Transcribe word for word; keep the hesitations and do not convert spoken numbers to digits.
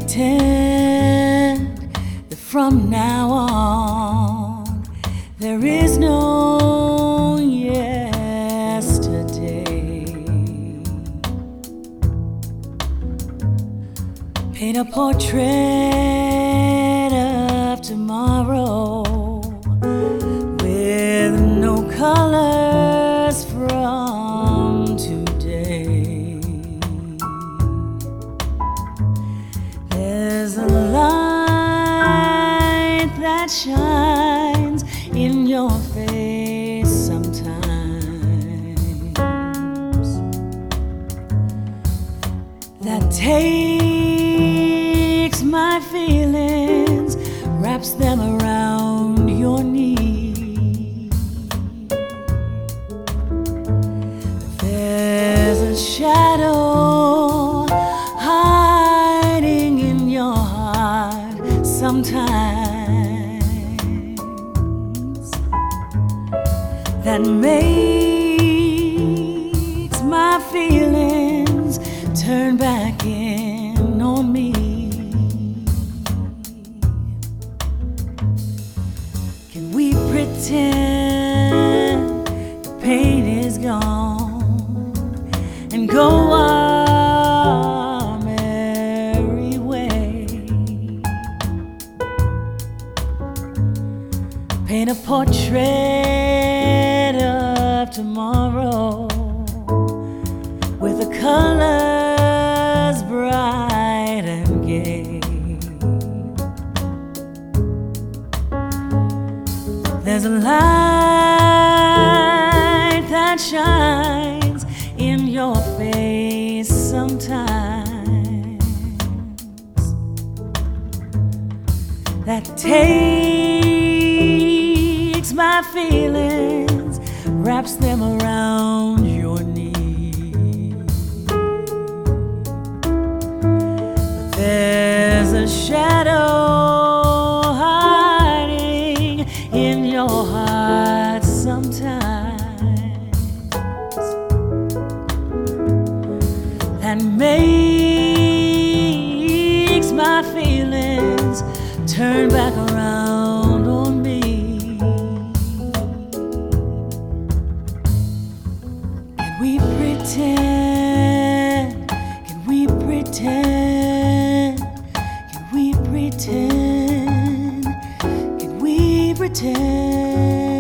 pretend that from now on there is no yesterday? Paint a portrait of tomorrow with no colors from today. There's a light that shines in your face sometimes, that takes my feelings, wraps them around your knee. There's a shadow hiding in your heart sometimes, that makes my feelings turn back in on me. Can we pretend the pain is gone and go our merry way? Paint a portrait of tomorrow with the colors bright and gay. There's a light that shines in your face sometimes, that takes my feelings, wraps them around your knee. But there's a shadow hiding in your heart sometimes, that makes my feelings turn back around on me. Can we pretend? Can we pretend? Can we pretend? Can we pretend?